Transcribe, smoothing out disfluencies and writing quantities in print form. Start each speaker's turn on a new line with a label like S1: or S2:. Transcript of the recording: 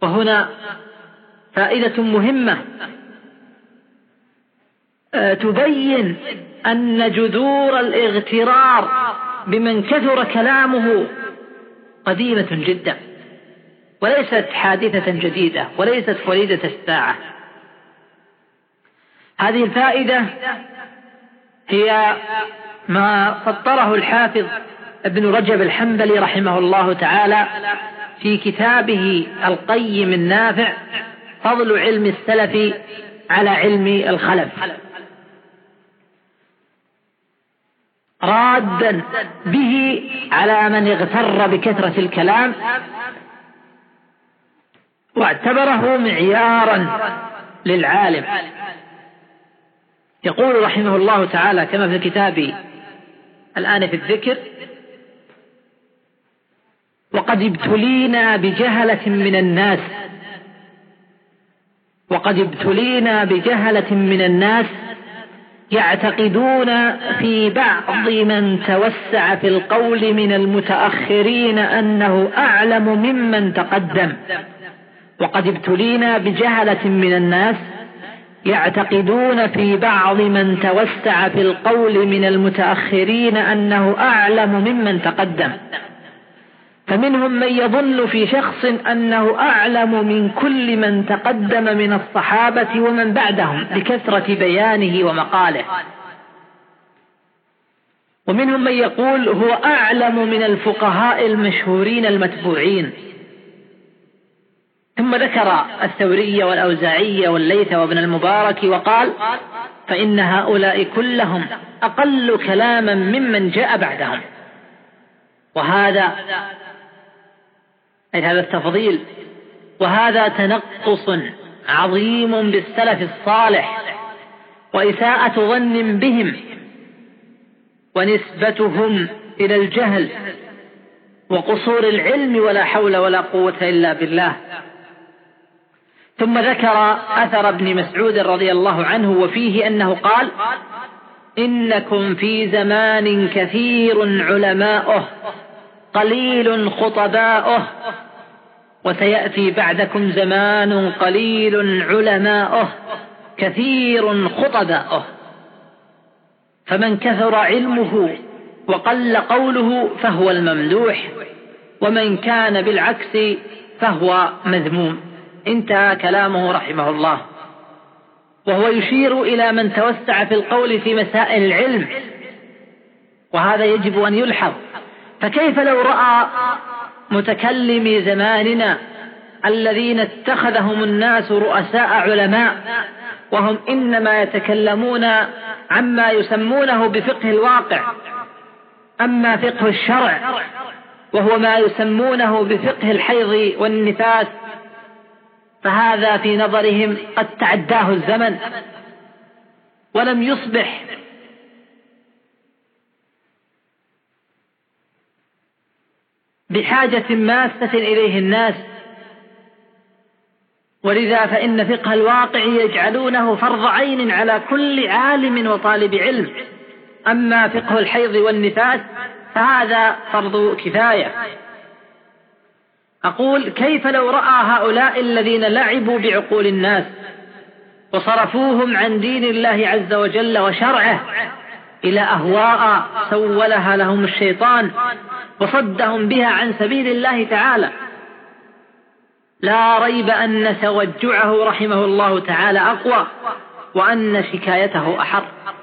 S1: وهنا فائدة مهمة تبين أن جذور الاغترار بمن كثر كلامه قديمة جدا، وليست حادثة جديدة، وليست وليدة الساعة. هذه الفائدة هي ما سطره الحافظ ابن رجب الحنبلي رحمه الله تعالى في كتابه القيم النافع فضل علم السلف على علم الخلف، رادا به على من اغتر بكثرة الكلام واعتبره معيارا للعالم. يقول رحمه الله تعالى كما في الكتاب الآن في الذكر: وقد ابتلينا بجهلة من الناس يعتقدون في بعض من توسع في القول من المتأخرين أنه أعلم ممن تقدم. وقد ابتلينا بجهلة من الناس يعتقدون في بعض من توسع في القول من المتأخرين أنه أعلم ممن تقدم، فمنهم من يظن في شخص أنه أعلم من كل من تقدم من الصحابة ومن بعدهم لكثرة بيانه ومقاله، ومنهم من يقول هو أعلم من الفقهاء المشهورين المتبوعين. ثم ذكر الثوري والأوزاعي والليث وابن المبارك وقال: فإن هؤلاء كلهم أقل كلاما ممن جاء بعدهم. وهذا أي هذا التفضيل، وهذا تنقص عظيم بالسلف الصالح وإساءة ظن بهم ونسبتهم إلى الجهل وقصور العلم ولا حول ولا قوة إلا بالله. ثم ذكر أثر ابن مسعود رضي الله عنه وفيه أنه قال: إنكم في زمان كثير علماؤه قليل خطباؤه، وسيأتي بعدكم زمان قليل علماؤه كثير خطباؤه، فمن كثر علمه وقل قوله فهو الممدوح، ومن كان بالعكس فهو مذموم. انتهى كلامه رحمه الله، وهو يشير إلى من توسع في القول في مسائل العلم، وهذا يجب أن يلحظ. فكيف لو رأى متكلمي زماننا الذين اتخذهم الناس رؤساء علماء وهم إنما يتكلمون عما يسمونه بفقه الواقع، أما فقه الشرع وهو ما يسمونه بفقه الحيض والنفاس فهذا في نظرهم قد تعداه الزمن ولم يصبح بحاجة ماسة إليه الناس، ولذا فإن فقه الواقع يجعلونه فرض عين على كل عالم وطالب علم، أما فقه الحيض والنفاس فهذا فرض كفاية. أقول: كيف لو رأى هؤلاء الذين لعبوا بعقول الناس وصرفوهم عن دين الله عز وجل وشرعه إلى أهواء سولها لهم الشيطان وصدهم بها عن سبيل الله تعالى، لا ريب أن توجعه رحمه الله تعالى أقوى وأن شكايته أحر.